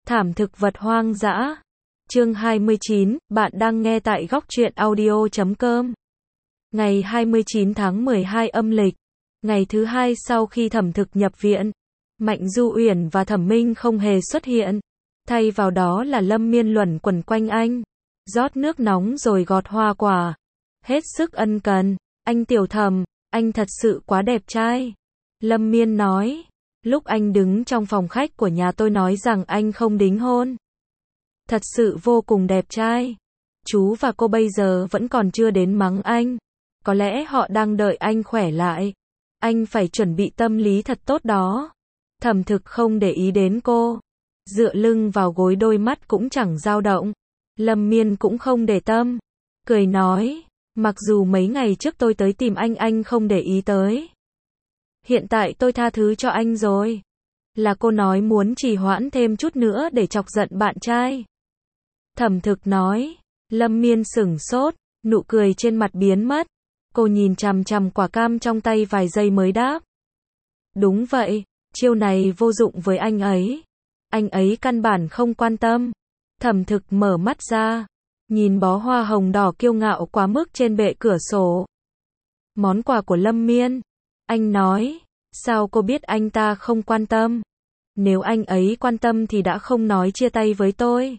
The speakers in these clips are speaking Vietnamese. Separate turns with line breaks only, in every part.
Thảm thực vật hoang dã. Chương 29, bạn đang nghe tại góc truyện audio.com. Ngày 29 tháng 12 âm lịch, ngày thứ hai sau khi Thẩm Thực nhập viện, Mạnh Du Uyển và Thẩm Minh không hề xuất hiện. Thay vào đó là Lâm Miên luẩn quẩn quanh anh, rót nước nóng rồi gọt hoa quả. Hết sức ân cần, anh Tiểu Thẩm, anh thật sự quá đẹp trai. Lâm Miên nói, lúc anh đứng trong phòng khách của nhà tôi nói rằng anh không đính hôn. Thật sự vô cùng đẹp trai. Chú và cô bây giờ vẫn còn chưa đến mắng anh. Có lẽ họ đang đợi anh khỏe lại. Anh phải chuẩn bị tâm lý thật tốt đó. Thẩm Thực không để ý đến cô. Dựa lưng vào gối, đôi mắt cũng chẳng dao động. Lâm Miên cũng không để tâm. Cười nói, mặc dù mấy ngày trước tôi tới tìm anh không để ý tới. Hiện tại tôi tha thứ cho anh rồi. Là cô nói muốn trì hoãn thêm chút nữa để chọc giận bạn trai. Thẩm Thực nói. Lâm Miên sửng sốt, nụ cười trên mặt biến mất. Cô nhìn chằm chằm quả cam trong tay vài giây mới đáp. Đúng vậy, chiêu này vô dụng với anh ấy. Anh ấy căn bản không quan tâm. Thẩm Thực mở mắt ra, nhìn bó hoa hồng đỏ kiêu ngạo quá mức trên bệ cửa sổ. Món quà của Lâm Miên. Anh nói, sao cô biết anh ta không quan tâm? Nếu anh ấy quan tâm thì đã không nói chia tay với tôi.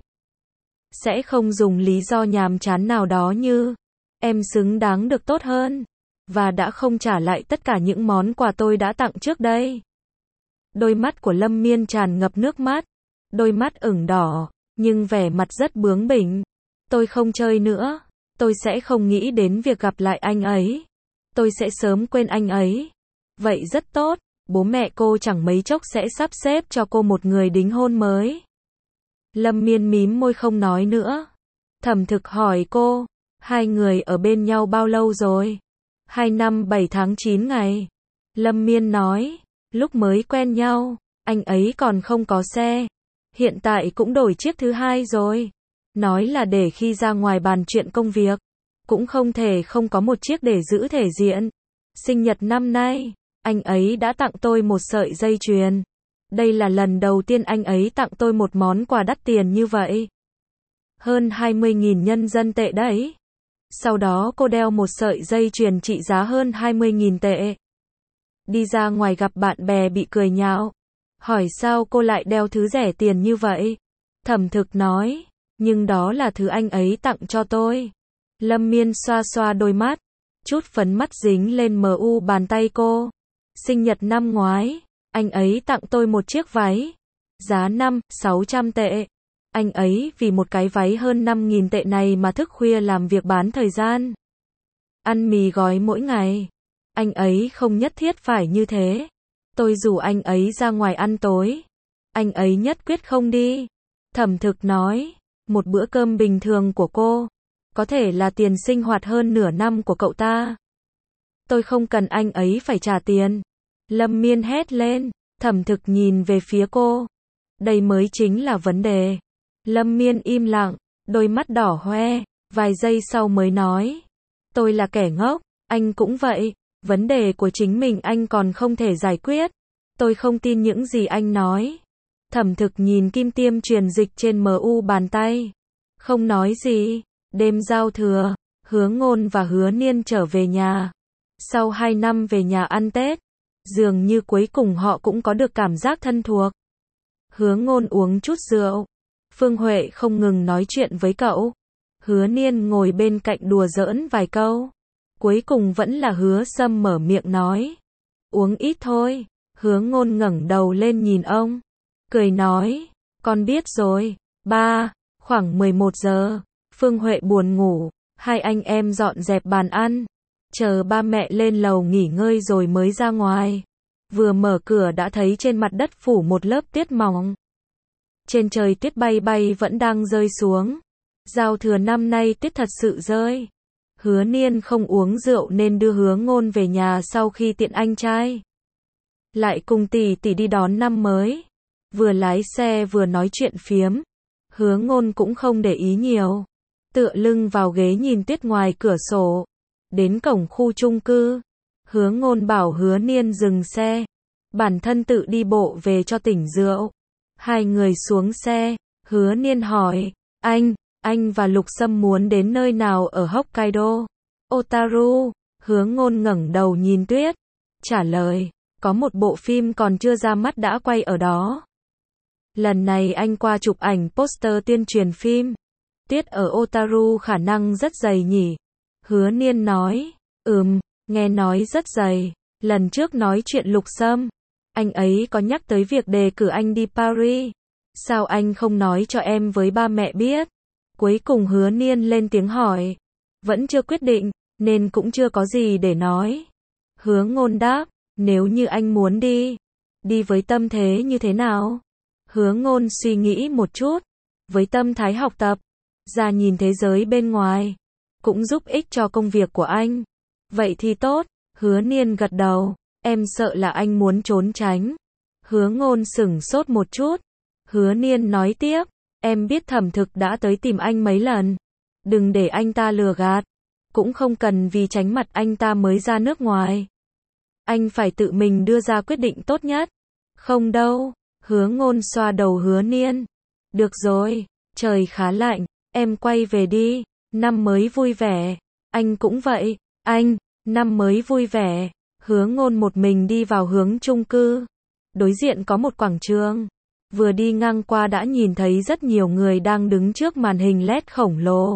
Sẽ không dùng lý do nhàm chán nào đó như, em xứng đáng được tốt hơn, và đã không trả lại tất cả những món quà tôi đã tặng trước đây. Đôi mắt của Lâm Miên tràn ngập nước mắt, đôi mắt ửng đỏ, nhưng vẻ mặt rất bướng bỉnh. Tôi không chơi nữa, tôi sẽ không nghĩ đến việc gặp lại anh ấy. Tôi sẽ sớm quên anh ấy. Vậy rất tốt, bố mẹ cô chẳng mấy chốc sẽ sắp xếp cho cô một người đính hôn mới. Lâm Miên mím môi không nói nữa. Thẩm Thực hỏi cô, hai người ở bên nhau bao lâu rồi? 2 năm 7 tháng 9 ngày. Lâm Miên nói, lúc mới quen nhau, anh ấy còn không có xe. Hiện tại cũng đổi chiếc thứ hai rồi. Nói là để khi ra ngoài bàn chuyện công việc, cũng không thể không có một chiếc để giữ thể diện. Sinh nhật năm nay, anh ấy đã tặng tôi một sợi dây chuyền. Đây là lần đầu tiên anh ấy tặng tôi một món quà đắt tiền như vậy. Hơn 20.000 nhân dân tệ đấy. Sau đó cô đeo một sợi dây chuyền trị giá hơn 20.000 tệ. Đi ra ngoài gặp bạn bè bị cười nhạo. Hỏi sao cô lại đeo thứ rẻ tiền như vậy? Thẩm Thực nói, nhưng đó là thứ anh ấy tặng cho tôi. Lâm Miên xoa xoa đôi mắt, chút phấn mắt dính lên mu bàn tay cô. Sinh nhật năm ngoái, anh ấy tặng tôi một chiếc váy, giá 500-600 tệ. Anh ấy vì một cái váy hơn 5.000 tệ này mà thức khuya làm việc bán thời gian. Ăn mì gói mỗi ngày. Anh ấy không nhất thiết phải như thế. Tôi rủ anh ấy ra ngoài ăn tối. Anh ấy nhất quyết không đi. Thẩm Thực nói, một bữa cơm bình thường của cô, có thể là tiền sinh hoạt hơn nửa năm của cậu ta. Tôi không cần anh ấy phải trả tiền. Lâm Miên hét lên. Thẩm Thực nhìn về phía cô. Đây mới chính là vấn đề. Lâm Miên im lặng, đôi mắt đỏ hoe, vài giây sau mới nói. Tôi là kẻ ngốc, anh cũng vậy. Vấn đề của chính mình anh còn không thể giải quyết. Tôi không tin những gì anh nói. Thẩm Thực nhìn kim tiêm truyền dịch trên mu bàn tay. Không nói gì. Đêm giao thừa, Hứa Ngôn và Hứa Niên trở về nhà. Sau 2 năm về nhà ăn Tết, dường như cuối cùng họ cũng có được cảm giác thân thuộc. Hứa Ngôn uống chút rượu. Phương Huệ không ngừng nói chuyện với cậu. Hứa Niên ngồi bên cạnh đùa giỡn vài câu. Cuối cùng vẫn là Hứa Sâm mở miệng nói. Uống ít thôi. Hứa Ngôn ngẩng đầu lên nhìn ông. Cười nói. Con biết rồi. Ba. Khoảng 11 giờ. Phương Huệ buồn ngủ. Hai anh em dọn dẹp bàn ăn. Chờ ba mẹ lên lầu nghỉ ngơi rồi mới ra ngoài. Vừa mở cửa đã thấy trên mặt đất phủ một lớp tuyết mỏng. Trên trời tuyết bay bay vẫn đang rơi xuống. Giao thừa năm nay tuyết thật sự rơi. Hứa Niên không uống rượu nên đưa Hứa Ngôn về nhà sau khi tiện anh trai. Lại cùng tỷ tỷ đi đón năm mới. Vừa lái xe vừa nói chuyện phiếm. Hứa Ngôn cũng không để ý nhiều. Tựa lưng vào ghế nhìn tuyết ngoài cửa sổ. Đến cổng khu chung cư. Hứa Ngôn bảo Hứa Niên dừng xe. Bản thân tự đi bộ về cho tỉnh rượu. Hai người xuống xe, Hứa Niên hỏi, anh và Lục Sâm muốn đến nơi nào ở Hokkaido? Otaru, Hứa Ngôn ngẩng đầu nhìn tuyết, trả lời, có một bộ phim còn chưa ra mắt đã quay ở đó. Lần này anh qua chụp ảnh poster tuyên truyền phim. Tuyết ở Otaru khả năng rất dày nhỉ? Hứa Niên nói, nghe nói rất dày. Lần trước nói chuyện Lục Sâm, anh ấy có nhắc tới việc đề cử anh đi Paris. Sao anh không nói cho em với ba mẹ biết? Cuối cùng Hứa Niên lên tiếng hỏi. Vẫn chưa quyết định, nên cũng chưa có gì để nói. Hứa Ngôn đáp, nếu như anh muốn đi với tâm thế như thế nào? Hứa Ngôn suy nghĩ một chút, với tâm thái học tập, ra nhìn thế giới bên ngoài, cũng giúp ích cho công việc của anh. Vậy thì tốt, Hứa Niên gật đầu, em sợ là anh muốn trốn tránh. Hứa Ngôn sửng sốt một chút. Hứa Niên nói tiếp, em biết Thẩm Thực đã tới tìm anh mấy lần. Đừng để anh ta lừa gạt, cũng không cần vì tránh mặt anh ta mới ra nước ngoài. Anh phải tự mình đưa ra quyết định tốt nhất. Không đâu, Hứa Ngôn xoa đầu Hứa Niên. Được rồi, trời khá lạnh, em quay về đi, năm mới vui vẻ. Anh cũng vậy, năm mới vui vẻ. Hứa Ngôn một mình đi vào hướng chung cư. Đối diện có một quảng trường. Vừa đi ngang qua đã nhìn thấy rất nhiều người đang đứng trước màn hình LED khổng lồ.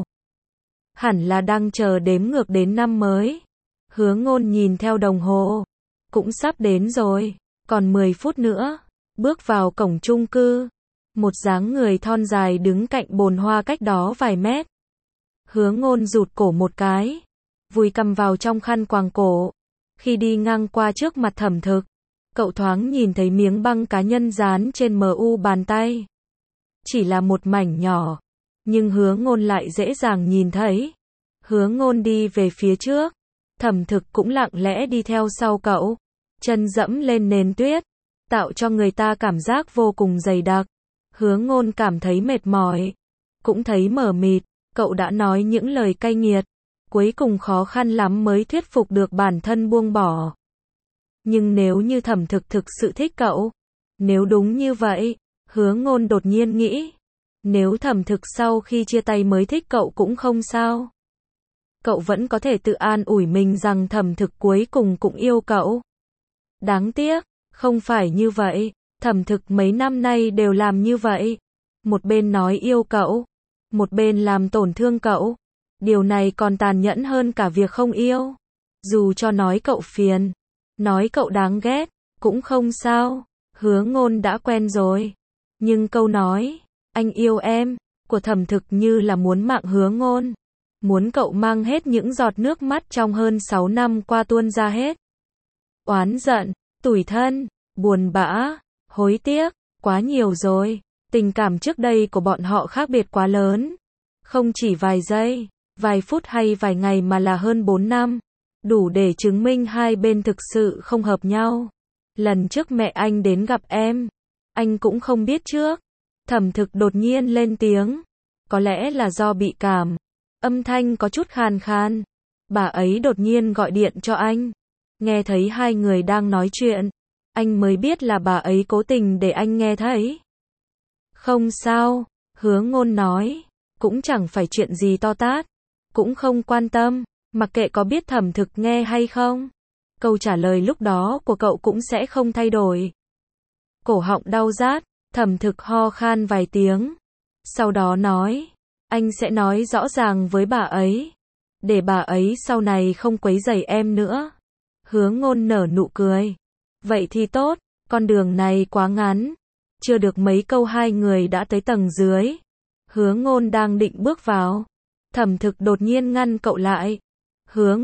Hẳn là đang chờ đếm ngược đến năm mới. Hứa Ngôn nhìn theo đồng hồ. Cũng sắp đến rồi, còn 10 phút nữa. Bước vào cổng chung cư. Một dáng người thon dài đứng cạnh bồn hoa cách đó vài mét. Hứa Ngôn rụt cổ một cái, vùi cằm vào trong khăn quàng cổ. Khi đi ngang qua trước mặt Thẩm Thực, cậu thoáng nhìn thấy miếng băng cá nhân dán trên mu bàn tay. Chỉ là một mảnh nhỏ, nhưng Hứa Ngôn lại dễ dàng nhìn thấy. Hứa Ngôn đi về phía trước, Thẩm Thực cũng lặng lẽ đi theo sau cậu, chân dẫm lên nền tuyết, tạo cho người ta cảm giác vô cùng dày đặc. Hứa Ngôn cảm thấy mệt mỏi, cũng thấy mờ mịt, cậu đã nói những lời cay nghiệt, cuối cùng khó khăn lắm mới thuyết phục được bản thân buông bỏ. Nhưng nếu như Thẩm Thực thực sự thích cậu, nếu đúng như vậy, Hứa Ngôn đột nhiên nghĩ, nếu Thẩm Thực sau khi chia tay mới thích cậu cũng không sao. Cậu vẫn có thể tự an ủi mình rằng Thẩm Thực cuối cùng cũng yêu cậu. Đáng tiếc, không phải như vậy, Thẩm Thực mấy năm nay đều làm như vậy. Một bên nói yêu cậu, một bên làm tổn thương cậu. Điều này còn tàn nhẫn hơn cả việc không yêu. Dù cho nói cậu phiền, nói cậu đáng ghét, cũng không sao. Hứa Ngôn đã quen rồi. Nhưng câu nói, anh yêu em, của Thẩm Thực như là muốn mạng Hứa Ngôn. Muốn cậu mang hết những giọt nước mắt trong hơn 6 năm qua tuôn ra hết. Oán giận, tủi thân, buồn bã, hối tiếc, quá nhiều rồi. Tình cảm trước đây của bọn họ khác biệt quá lớn. Không chỉ vài giây, vài phút hay vài ngày mà là hơn 4 năm. Đủ để chứng minh hai bên thực sự không hợp nhau. Lần trước mẹ anh đến gặp em, anh cũng không biết trước. Thẩm Thực đột nhiên lên tiếng. Có lẽ là do bị cảm. Âm thanh có chút khàn khàn. Bà ấy đột nhiên gọi điện cho anh. Nghe thấy hai người đang nói chuyện. Anh mới biết là bà ấy cố tình để anh nghe thấy. Không sao, Hứa Ngôn nói. Cũng chẳng phải chuyện gì to tát. Cũng không quan tâm. Mặc kệ có biết Thẩm Thực nghe hay không. Câu trả lời lúc đó của cậu cũng sẽ không thay đổi. Cổ họng đau rát. Thẩm Thực ho khan vài tiếng. Sau đó nói. Anh sẽ nói rõ ràng với bà ấy. Để bà ấy sau này không quấy rầy em nữa. Hứa Ngôn nở nụ cười. Vậy thì tốt, con đường này quá ngắn. Chưa được mấy câu hai người đã tới tầng dưới. Hứa Ngôn đang định bước vào. Thẩm Thực đột nhiên ngăn cậu lại. Hứa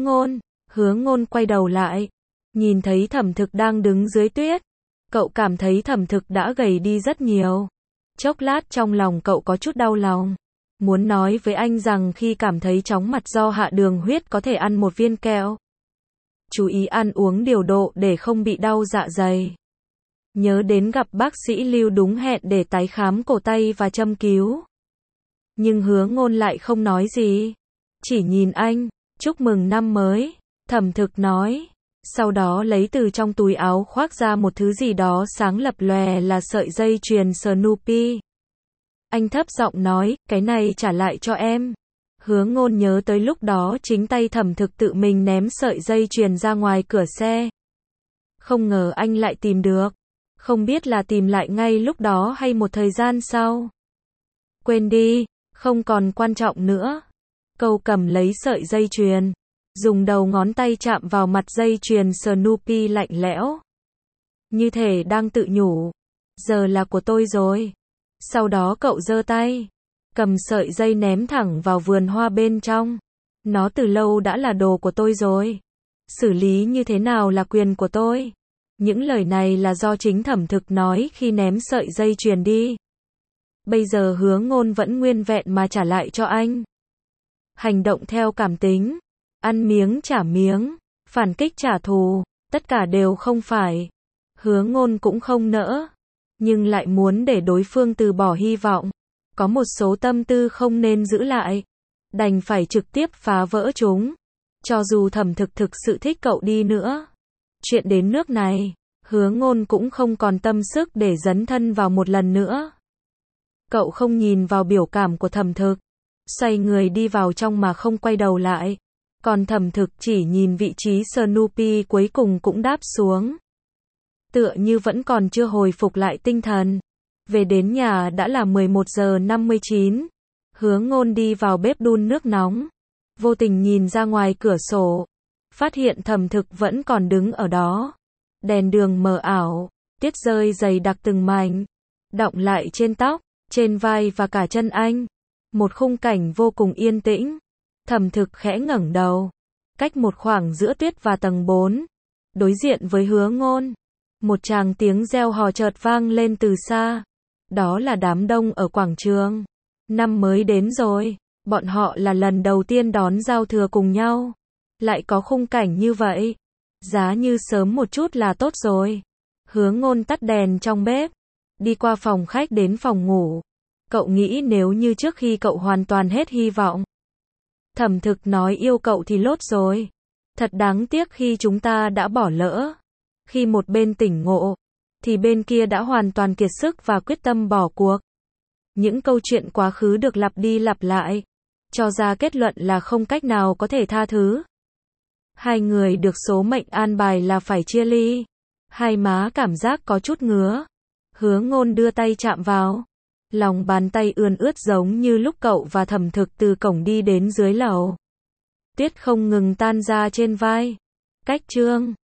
Ngôn quay đầu lại. Nhìn thấy Thẩm Thực đang đứng dưới tuyết. Cậu cảm thấy Thẩm Thực đã gầy đi rất nhiều. Chốc lát trong lòng cậu có chút đau lòng. Muốn nói với anh rằng khi cảm thấy chóng mặt do hạ đường huyết có thể ăn một viên kẹo. Chú ý ăn uống điều độ để không bị đau dạ dày. Nhớ đến gặp bác sĩ Lưu đúng hẹn để tái khám cổ tay và châm cứu. Nhưng Hứa Ngôn lại không nói gì. Chỉ nhìn anh, chúc mừng năm mới. Thẩm Thực nói, Sau đó lấy từ trong túi áo khoác ra một thứ gì đó sáng lập lòe là sợi dây chuyền Snoopy. Anh thấp giọng nói, cái này trả lại cho em. Hứa Ngôn nhớ tới lúc đó chính tay Thẩm Thực tự mình ném sợi dây chuyền ra ngoài cửa xe. Không ngờ anh lại tìm được. Không biết là tìm lại ngay lúc đó hay một thời gian sau. Quên đi, không còn quan trọng nữa. Cậu cầm lấy sợi dây chuyền, dùng đầu ngón tay chạm vào mặt dây chuyền Snoopy lạnh lẽo. Như thể đang tự nhủ, giờ là của tôi rồi. Sau đó cậu giơ tay, cầm sợi dây ném thẳng vào vườn hoa bên trong. Nó từ lâu đã là đồ của tôi rồi. Xử lý như thế nào là quyền của tôi. Những lời này là do chính Thẩm Thực nói khi ném sợi dây chuyền đi. Bây giờ Hứa Ngôn vẫn nguyên vẹn mà trả lại cho anh. Hành động theo cảm tính, ăn miếng trả miếng, phản kích trả thù, tất cả đều không phải. Hứa Ngôn cũng không nỡ, nhưng lại muốn để đối phương từ bỏ hy vọng. Có một số tâm tư không nên giữ lại, đành phải trực tiếp phá vỡ chúng. Cho dù Thẩm Thực thực sự thích cậu đi nữa. Chuyện đến nước này, Hứa Ngôn cũng không còn tâm sức để dấn thân vào một lần nữa. Cậu không nhìn vào biểu cảm của Thẩm Thực, xoay người đi vào trong mà không quay đầu lại. Còn Thẩm Thực chỉ nhìn vị trí Snoopy cuối cùng cũng đáp xuống. Tựa như vẫn còn chưa hồi phục lại tinh thần. Về đến nhà đã là 11 giờ 59. Hứa Ngôn đi vào bếp đun nước nóng. Vô tình nhìn ra ngoài cửa sổ. Phát hiện Thẩm Thực vẫn còn đứng ở đó. Đèn đường mờ ảo, tiết rơi dày đặc từng mảnh, đọng lại trên tóc, trên vai và cả chân anh. Một khung cảnh vô cùng yên tĩnh. Thẩm Thực khẽ ngẩng đầu, cách một khoảng giữa tuyết và tầng 4, đối diện với Hứa Ngôn. Một tràng tiếng reo hò chợt vang lên từ xa. Đó là đám đông ở quảng trường. Năm mới đến rồi, bọn họ là lần đầu tiên đón giao thừa cùng nhau. Lại có khung cảnh như vậy. Giá như sớm một chút là tốt rồi. Hứa Ngôn tắt đèn trong bếp, đi qua phòng khách đến phòng ngủ. Cậu nghĩ nếu như trước khi cậu hoàn toàn hết hy vọng, Thẩm Thực nói yêu cậu thì lốt rồi. Thật đáng tiếc khi chúng ta đã bỏ lỡ. Khi một bên tỉnh ngộ, thì bên kia đã hoàn toàn kiệt sức và quyết tâm bỏ cuộc. Những câu chuyện quá khứ được lặp đi lặp lại, cho ra kết luận là không cách nào có thể tha thứ. Hai người được số mệnh an bài là phải chia ly. Hai má cảm giác có chút ngứa. Hứa Ngôn đưa tay chạm vào. Lòng bàn tay ươn ướt giống như lúc cậu và Thẩm Thực từ cổng đi đến dưới lầu. Tuyết không ngừng tan ra trên vai. Cách chương